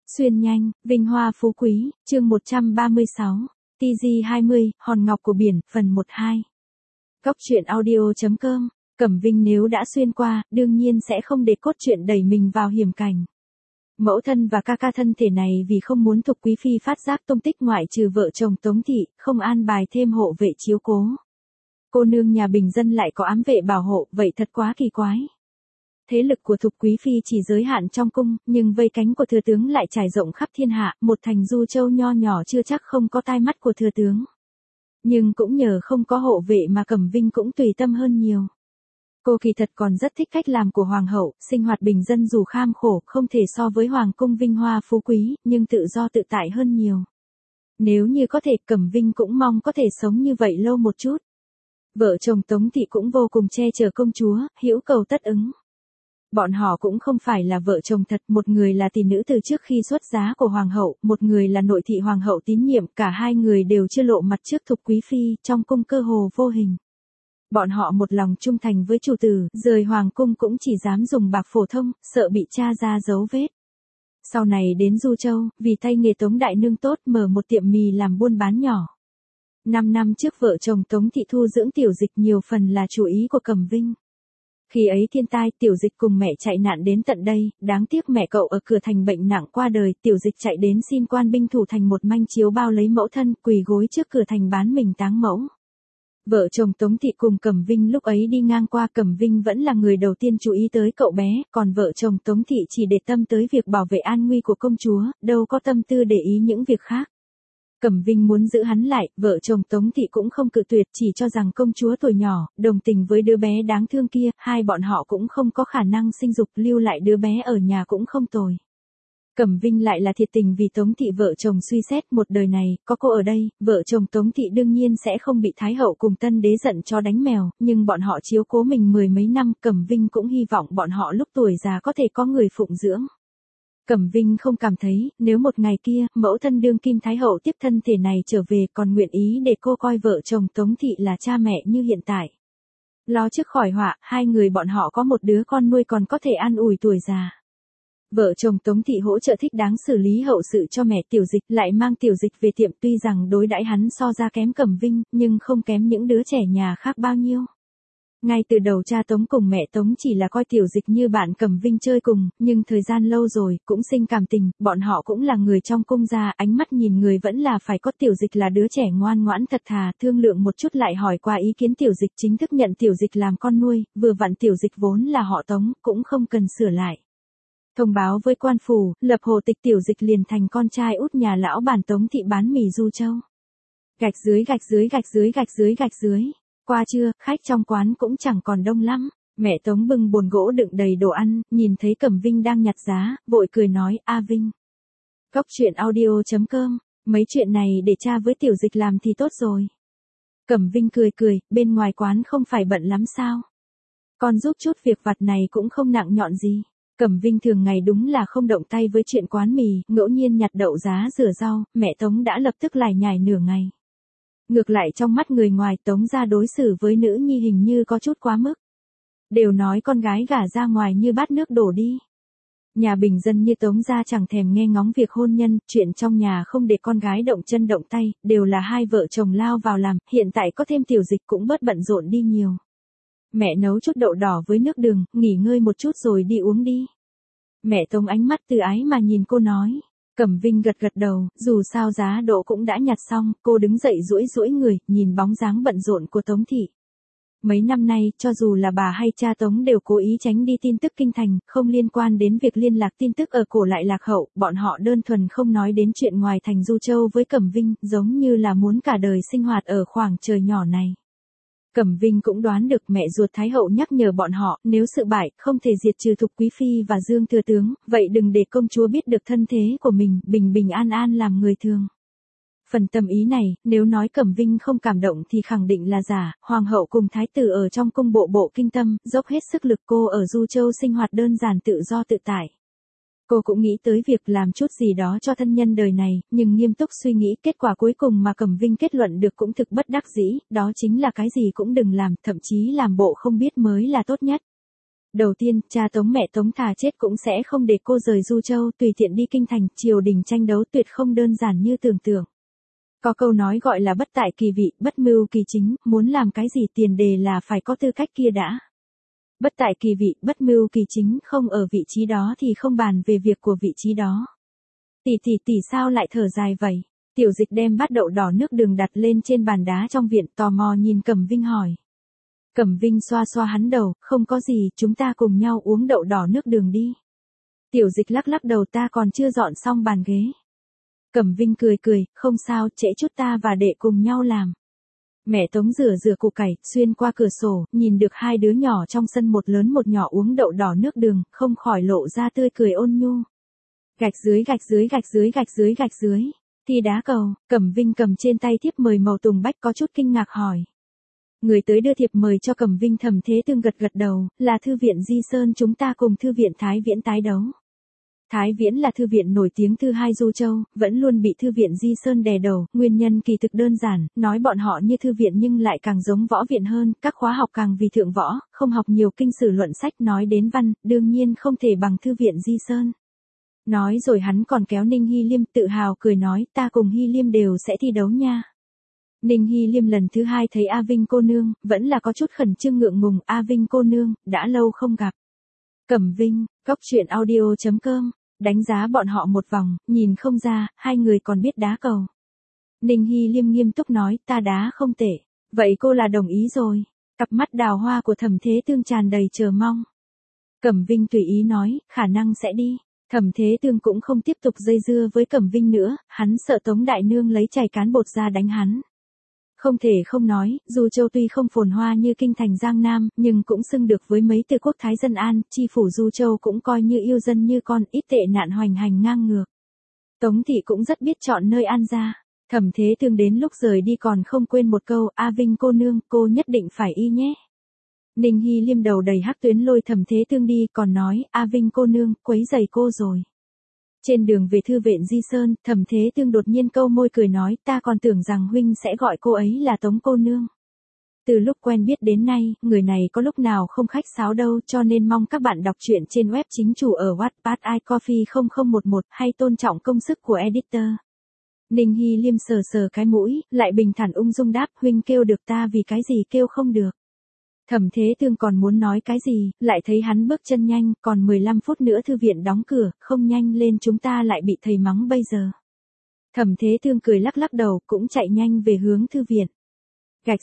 Xuyên nhanh, vinh hoa phú quý, chương 136, TG20, hòn ngọc của biển, phần 1-2. Góc truyện audio.com, Cẩm Vinh nếu đã xuyên qua, đương nhiên sẽ không để cốt truyện đẩy mình vào hiểm cảnh. Mẫu thân và ca ca thân thể này vì không muốn Thục Quý Phi phát giác tung tích ngoại trừ vợ chồng Tống Thị, không an bài thêm hộ vệ chiếu cố. Cô nương nhà bình dân lại có ám vệ bảo hộ, vậy thật quá kỳ quái. Thế lực của Thục Quý Phi chỉ giới hạn trong cung, nhưng vây cánh của thừa tướng lại trải rộng khắp thiên hạ, một thành Du Châu nho nhỏ chưa chắc không có tai mắt của thừa tướng. Nhưng cũng nhờ không có hộ vệ mà Cẩm Vinh cũng tùy tâm hơn nhiều. Cô kỳ thật còn rất thích cách làm của hoàng hậu, sinh hoạt bình dân dù kham khổ, không thể so với hoàng cung vinh hoa phú quý, nhưng tự do tự tại hơn nhiều. Nếu như có thể, Cẩm Vinh cũng mong có thể sống như vậy lâu một chút. Vợ chồng Tống Thị cũng vô cùng che chở công chúa, hữu cầu tất ứng. Bọn họ cũng không phải là vợ chồng thật, một người là tỷ nữ từ trước khi xuất giá của hoàng hậu, một người là nội thị hoàng hậu tín nhiệm, cả hai người đều chưa lộ mặt trước Thục Quý Phi, trong cung cơ hồ vô hình. Bọn họ một lòng trung thành với chủ tử, rời hoàng cung cũng chỉ dám dùng bạc phổ thông, sợ bị tra ra dấu vết. Sau này đến Du Châu, vì tay nghề Tống đại nương tốt mở một tiệm mì làm buôn bán nhỏ. 5 năm trước vợ chồng Tống Thị thu dưỡng Tiểu Dịch nhiều phần là chủ ý của Cẩm Vinh. Khi ấy thiên tai, Tiểu Dịch cùng mẹ chạy nạn đến tận đây, đáng tiếc mẹ cậu ở cửa thành bệnh nặng qua đời, Tiểu Dịch chạy đến xin quan binh thủ thành một manh chiếu bao lấy mẫu thân, quỳ gối trước cửa thành bán mình táng mẫu. Vợ chồng Tống Thị cùng Cẩm Vinh lúc ấy đi ngang qua, Cẩm Vinh vẫn là người đầu tiên chú ý tới cậu bé, còn vợ chồng Tống Thị chỉ để tâm tới việc bảo vệ an nguy của công chúa, đâu có tâm tư để ý những việc khác. Cẩm Vinh muốn giữ hắn lại, vợ chồng Tống Thị cũng không cự tuyệt, chỉ cho rằng công chúa tuổi nhỏ, đồng tình với đứa bé đáng thương kia, hai bọn họ cũng không có khả năng sinh dục, lưu lại đứa bé ở nhà cũng không tồi. Cẩm Vinh lại là thiệt tình vì Tống Thị vợ chồng suy xét một đời này, có cô ở đây, vợ chồng Tống Thị đương nhiên sẽ không bị Thái hậu cùng tân đế giận cho đánh mèo, nhưng bọn họ chiếu cố mình mười mấy năm, Cẩm Vinh cũng hy vọng bọn họ lúc tuổi già có thể có người phụng dưỡng. Cẩm Vinh không cảm thấy, nếu một ngày kia, mẫu thân đương kim Thái hậu tiếp thân thể này trở về còn nguyện ý để cô coi vợ chồng Tống Thị là cha mẹ như hiện tại. Lo trước khỏi họa, hai người bọn họ có một đứa con nuôi còn có thể an ủi tuổi già. Vợ chồng Tống Thị hỗ trợ thích đáng xử lý hậu sự cho mẹ Tiểu Dịch, lại mang Tiểu Dịch về tiệm, tuy rằng đối đãi hắn so ra kém Cẩm Vinh, nhưng không kém những đứa trẻ nhà khác bao nhiêu. Ngay từ đầu cha Tống cùng mẹ Tống chỉ là coi Tiểu Dịch như bạn Cẩm Vinh chơi cùng, nhưng thời gian lâu rồi, cũng sinh cảm tình, bọn họ cũng là người trong cung gia, ánh mắt nhìn người vẫn là phải có Tiểu Dịch là đứa trẻ ngoan ngoãn thật thà, thương lượng một chút lại hỏi qua ý kiến Tiểu Dịch chính thức nhận Tiểu Dịch làm con nuôi, vừa vặn Tiểu Dịch vốn là họ Tống, cũng không cần sửa lại. Thông báo với quan phủ, lập hồ tịch Tiểu Dịch liền thành con trai út nhà lão bản Tống Thị bán mì Du Châu. Gạch dưới gạch dưới gạch dưới gạch dưới gạch dưới. Qua trưa, khách trong quán cũng chẳng còn đông lắm. Mẹ Tống bưng bồn gỗ đựng đầy đồ ăn, nhìn thấy Cẩm Vinh đang nhặt giá, vội cười nói, A Vinh. Góc truyện audio.com, mấy chuyện này để cha với Tiểu Dịch làm thì tốt rồi. Cẩm Vinh cười cười, bên ngoài quán không phải bận lắm sao? Con giúp chút việc vặt này cũng không nặng nhọn gì. Cẩm Vinh thường ngày đúng là không động tay với chuyện quán mì, ngẫu nhiên nhặt đậu giá rửa rau, mẹ Tống đã lập tức lải nhải nửa ngày. Ngược lại trong mắt người ngoài, Tống gia đối xử với nữ nhi hình như có chút quá mức. Đều nói con gái gả ra ngoài như bát nước đổ đi. Nhà bình dân như Tống gia chẳng thèm nghe ngóng việc hôn nhân, chuyện trong nhà không để con gái động chân động tay, đều là hai vợ chồng lao vào làm, hiện tại có thêm Tiểu Dịch cũng bớt bận rộn đi nhiều. Mẹ nấu chút đậu đỏ với nước đường, nghỉ ngơi một chút rồi đi uống đi. Mẹ Tống ánh mắt từ ái mà nhìn cô nói. Cẩm Vinh gật gật đầu, dù sao giá đỗ cũng đã nhặt xong, cô đứng dậy duỗi duỗi người, nhìn bóng dáng bận rộn của Tống Thị. Mấy năm nay, cho dù là bà hay cha Tống đều cố ý tránh đi tin tức kinh thành, không liên quan đến việc liên lạc tin tức ở cổ lại lạc hậu, bọn họ đơn thuần không nói đến chuyện ngoài thành Du Châu với Cẩm Vinh, giống như là muốn cả đời sinh hoạt ở khoảng trời nhỏ này. Cẩm Vinh cũng đoán được mẹ ruột Thái hậu nhắc nhở bọn họ, nếu sự bại, không thể diệt trừ Thục Quý Phi và Dương thừa tướng, vậy đừng để công chúa biết được thân thế của mình, bình bình an an làm người thường. Phần tâm ý này, nếu nói Cẩm Vinh không cảm động thì khẳng định là giả, hoàng hậu cùng thái tử ở trong cung bộ kinh tâm, dốc hết sức lực, cô ở Du Châu sinh hoạt đơn giản tự do tự tại. Cô cũng nghĩ tới việc làm chút gì đó cho thân nhân đời này, nhưng nghiêm túc suy nghĩ, kết quả cuối cùng mà Cẩm Vinh kết luận được cũng thực bất đắc dĩ, đó chính là cái gì cũng đừng làm, thậm chí làm bộ không biết mới là tốt nhất. Đầu tiên, cha Tống mẹ Tống thà chết cũng sẽ không để cô rời Du Châu tùy tiện đi kinh thành, triều đình tranh đấu tuyệt không đơn giản như tưởng tượng. Có câu nói gọi là bất tại kỳ vị, bất mưu kỳ chính, muốn làm cái gì tiền đề là phải có tư cách kia đã. Bất tại kỳ vị, bất mưu kỳ chính, không ở vị trí đó thì không bàn về việc của vị trí đó. Tỷ sao lại thở dài vậy? Tiểu Dịch đem bát đậu đỏ nước đường đặt lên trên bàn đá trong viện, tò mò nhìn Cẩm Vinh hỏi. Cẩm Vinh xoa xoa hắn đầu, không có gì, chúng ta cùng nhau uống đậu đỏ nước đường đi. Tiểu Dịch lắc lắc đầu, ta còn chưa dọn xong bàn ghế. Cẩm Vinh cười cười, không sao, trễ chút ta và đệ cùng nhau làm. Mẹ Tống rửa củ cải, xuyên qua cửa sổ, nhìn được hai đứa nhỏ trong sân một lớn một nhỏ uống đậu đỏ nước đường, không khỏi lộ ra tươi cười ôn nhu. Gạch dưới. Thi đá cầu, Cẩm Vinh cầm trên tay thiếp mời màu tùng bách có chút kinh ngạc hỏi. Người tới đưa thiệp mời cho Cẩm Vinh Thẩm Thế Tương gật đầu, là thư viện Di Sơn, chúng ta cùng thư viện Thái Viễn tái đấu. Thái Viễn là thư viện nổi tiếng thứ hai Du Châu, vẫn luôn bị thư viện Di Sơn đè đầu, nguyên nhân kỳ thực đơn giản, nói bọn họ như thư viện nhưng lại càng giống võ viện hơn, các khóa học càng vì thượng võ, không học nhiều kinh sử luận sách, nói đến văn, đương nhiên không thể bằng thư viện Di Sơn. Nói rồi hắn còn kéo Ninh Hy Liêm tự hào cười nói, ta cùng Hy Liêm đều sẽ thi đấu nha. Ninh Hy Liêm lần thứ hai thấy A Vinh cô nương, vẫn là có chút khẩn trương ngượng ngùng, A Vinh cô nương, đã lâu không gặp. Cẩm Vinh, cóc truyện audio.com, đánh giá bọn họ một vòng, nhìn không ra, hai người còn biết đá cầu. Ninh Hy Liêm nghiêm túc nói, ta đá không tệ, vậy cô là đồng ý rồi. Cặp mắt đào hoa của Thẩm Thế Tương tràn đầy chờ mong. Cẩm Vinh tùy ý nói, khả năng sẽ đi. Thẩm Thế Tương cũng không tiếp tục dây dưa với Cẩm Vinh nữa, hắn sợ Tống Đại Nương lấy chày cán bột ra đánh hắn. Không thể không nói, Du Châu tuy không phồn hoa như kinh thành Giang Nam, nhưng cũng xưng được với mấy từ quốc thái dân an, chi phủ Du Châu cũng coi như yêu dân như con, ít tệ nạn hoành hành ngang ngược. Tống thị cũng rất biết chọn nơi an gia. Thẩm Thế Tương đến lúc rời đi còn không quên một câu, A Vinh cô nương, cô nhất định phải y nhé. Ninh Hy Liêm đầu đầy hắc tuyến lôi Thẩm Thế Tương đi, còn nói, A Vinh cô nương, quấy rầy cô rồi. Trên đường về thư viện Di Sơn, Thẩm Thế Tương đột nhiên câu môi cười nói, ta còn tưởng rằng huynh sẽ gọi cô ấy là Tống cô nương. Từ lúc quen biết đến nay, người này có lúc nào không khách sáo đâu, cho nên mong các bạn đọc truyện trên web chính chủ ở Wattpad iCoffee 0011 hay tôn trọng công sức của editor. Ninh Hy Liêm sờ cái mũi, lại bình thản ung dung đáp, huynh kêu được ta vì cái gì kêu không được. Thẩm Thế Tương còn muốn nói cái gì, lại thấy hắn bước chân nhanh, còn 15 phút nữa thư viện đóng cửa, không nhanh lên chúng ta lại bị thầy mắng bây giờ. Thẩm Thế Tương cười lắc lắc đầu, cũng chạy nhanh về hướng thư viện. Gạch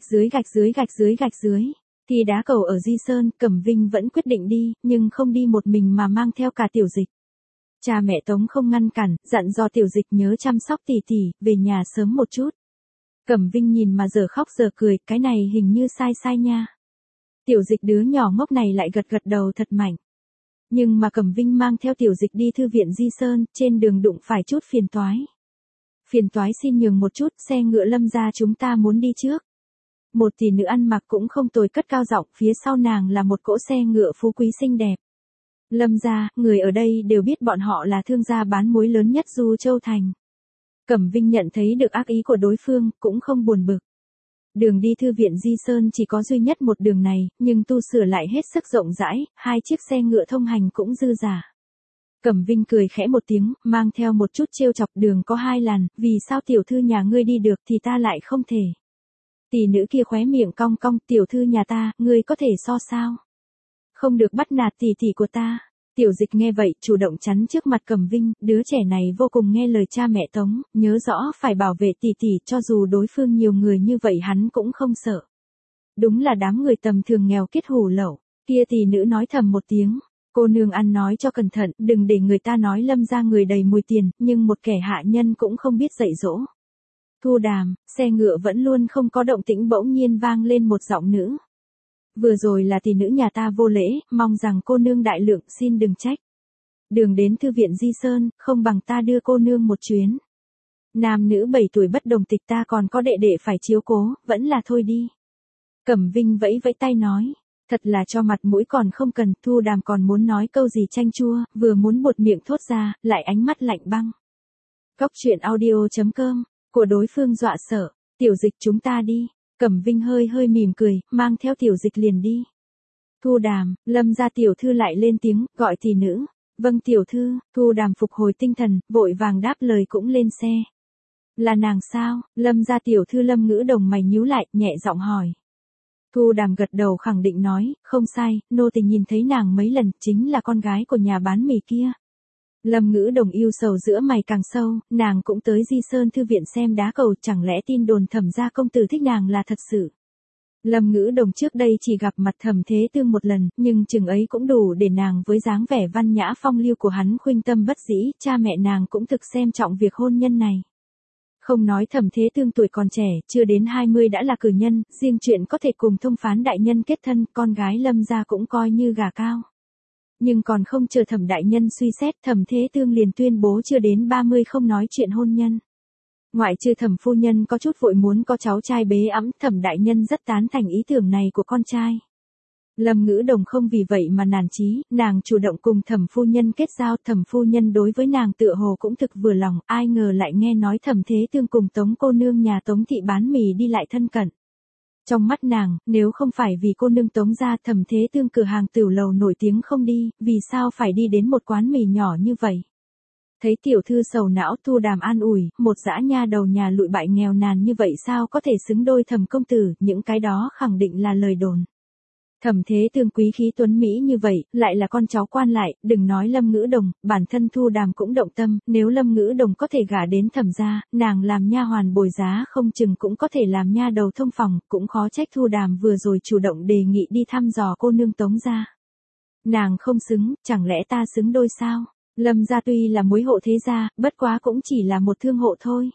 dưới. Thì đá cầu ở Di Sơn, Cẩm Vinh vẫn quyết định đi, nhưng không đi một mình mà mang theo cả Tiểu Dịch. Cha mẹ Tống không ngăn cản, dặn dò Tiểu Dịch nhớ chăm sóc tỷ, về nhà sớm một chút. Cẩm Vinh nhìn mà giờ khóc giờ cười, cái này hình như sai nha. Tiểu Dịch đứa nhỏ ngốc này lại gật đầu thật mạnh. Nhưng mà Cẩm Vinh mang theo Tiểu Dịch đi thư viện Di Sơn, trên đường đụng phải chút phiền toái. Phiền toái xin nhường một chút, xe ngựa Lâm gia chúng ta muốn đi trước. Một tỷ nữ ăn mặc cũng không tồi cất cao giọng, phía sau nàng là một cỗ xe ngựa phú quý xinh đẹp. Lâm gia, người ở đây đều biết bọn họ là thương gia bán muối lớn nhất Du Châu thành. Cẩm Vinh nhận thấy được ác ý của đối phương, cũng không buồn bực. Đường đi thư viện Di Sơn chỉ có duy nhất một đường này, nhưng tu sửa lại hết sức rộng rãi, hai chiếc xe ngựa thông hành cũng dư dả. Cẩm Vinh cười khẽ một tiếng, mang theo một chút trêu chọc, đường có hai làn, vì sao tiểu thư nhà ngươi đi được thì ta lại không thể. Tỷ nữ kia khóe miệng cong cong, tiểu thư nhà ta, ngươi có thể so sao? Không được bắt nạt tỷ của ta. Tiểu Dịch nghe vậy, chủ động chắn trước mặt Cẩm Vinh, đứa trẻ này vô cùng nghe lời cha mẹ Tống, nhớ rõ phải bảo vệ tỷ, cho dù đối phương nhiều người như vậy hắn cũng không sợ. Đúng là đám người tầm thường nghèo kiết hủ lậu. Kia tỷ nữ nói thầm một tiếng, cô nương ăn nói cho cẩn thận, đừng để người ta nói Lâm ra người đầy mùi tiền, nhưng một kẻ hạ nhân cũng không biết dạy dỗ. Thu Đàm, xe ngựa vẫn luôn không có động tĩnh, bỗng nhiên vang lên một giọng nữ. Vừa rồi là tỷ nữ nhà ta vô lễ, mong rằng cô nương đại lượng, xin đừng trách. Đường đến thư viện Di Sơn, không bằng ta đưa cô nương một chuyến. Nam nữ 7 tuổi bất đồng tịch, ta còn có đệ phải chiếu cố, vẫn là thôi đi. Cẩm Vinh vẫy tay nói, thật là cho mặt mũi còn không cần. Thu Đàm còn muốn nói câu gì chanh chua, vừa muốn buột miệng thốt ra, lại ánh mắt lạnh băng. Cóc truyện audio.com, của đối phương dọa sợ, Tiểu Dịch chúng ta đi. Cẩm Vinh hơi mỉm cười, mang theo Tiểu Dịch liền đi. Thu Đàm, Lâm gia tiểu thư lại lên tiếng, gọi tỷ nữ. Vâng tiểu thư, Thu Đàm phục hồi tinh thần, vội vàng đáp lời cũng lên xe. Là nàng sao? Lâm gia tiểu thư Lâm Ngữ Đồng mày nhíu lại, nhẹ giọng hỏi. Thu Đàm gật đầu khẳng định nói, không sai, nô tỳ nhìn thấy nàng mấy lần, chính là con gái của nhà bán mì kia. Lâm Ngữ Đồng yêu sầu giữa mày càng sâu, nàng cũng tới Di Sơn thư viện xem đá cầu, chẳng lẽ tin đồn Thẩm gia công tử thích nàng là thật sự. Lâm Ngữ Đồng trước đây chỉ gặp mặt Thẩm Thế Tương một lần, nhưng chừng ấy cũng đủ để nàng với dáng vẻ văn nhã phong lưu của hắn khuynh tâm bất dĩ, cha mẹ nàng cũng thực xem trọng việc hôn nhân này. Không nói Thẩm Thế Tương tuổi còn trẻ, chưa đến 20 đã là cử nhân, riêng chuyện có thể cùng thông phán đại nhân kết thân, con gái Lâm gia cũng coi như gà cao. Nhưng còn không chờ Thẩm đại nhân suy xét, Thẩm Thế Tương liền tuyên bố chưa đến 30 không nói chuyện hôn nhân. Ngoại trừ Thẩm phu nhân có chút vội muốn có cháu trai bế ẵm, Thẩm đại nhân rất tán thành ý tưởng này của con trai. Lâm Ngữ Đồng không vì vậy mà nản chí, nàng chủ động cùng Thẩm phu nhân kết giao, Thẩm phu nhân đối với nàng tựa hồ cũng thực vừa lòng, ai ngờ lại nghe nói Thẩm Thế Tương cùng Tống cô nương nhà Tống thị bán mì đi lại thân cận. Trong mắt nàng, nếu không phải vì cô nương Tống gia, Thẩm Thế Tương cửa hàng tửu lầu nổi tiếng không đi, vì sao phải đi đến một quán mì nhỏ như vậy? Thấy tiểu thư sầu não, Thu Đàm an ủi, một dã nha đầu nhà lụi bại nghèo nàn như vậy sao có thể xứng đôi Thẩm công tử, những cái đó khẳng định là lời đồn. Thẩm Thế Tương quý khí tuấn mỹ như vậy, lại là con cháu quan lại, đừng nói Lâm Ngữ Đồng, bản thân Thu Đàm cũng động tâm, nếu Lâm Ngữ Đồng có thể gả đến Thẩm gia, nàng làm nha hoàn bồi giá không chừng cũng có thể làm nha đầu thông phòng, cũng khó trách Thu Đàm vừa rồi chủ động đề nghị đi thăm dò cô nương Tống gia. Nàng không xứng, chẳng lẽ ta xứng đôi sao? Lâm gia tuy là mối hộ thế gia, bất quá cũng chỉ là một thương hộ thôi.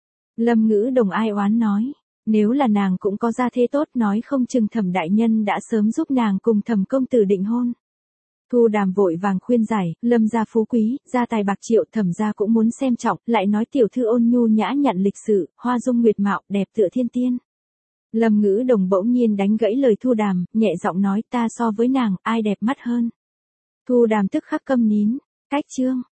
Lâm Ngữ Đồng ai oán nói. Nếu là nàng cũng có gia thế tốt, nói không chừng Thẩm đại nhân đã sớm giúp nàng cùng Thẩm công tử định hôn. Thu Đàm vội vàng khuyên giải, Lâm gia phú quý, gia tài bạc triệu, Thẩm gia cũng muốn xem trọng, lại nói tiểu thư ôn nhu nhã nhặn lịch sự, hoa dung nguyệt mạo, đẹp tựa thiên tiên. Lâm Ngữ Đồng bỗng nhiên đánh gãy lời Thu Đàm, nhẹ giọng nói, ta so với nàng, ai đẹp mắt hơn. Thu Đàm tức khắc câm nín. Cách chương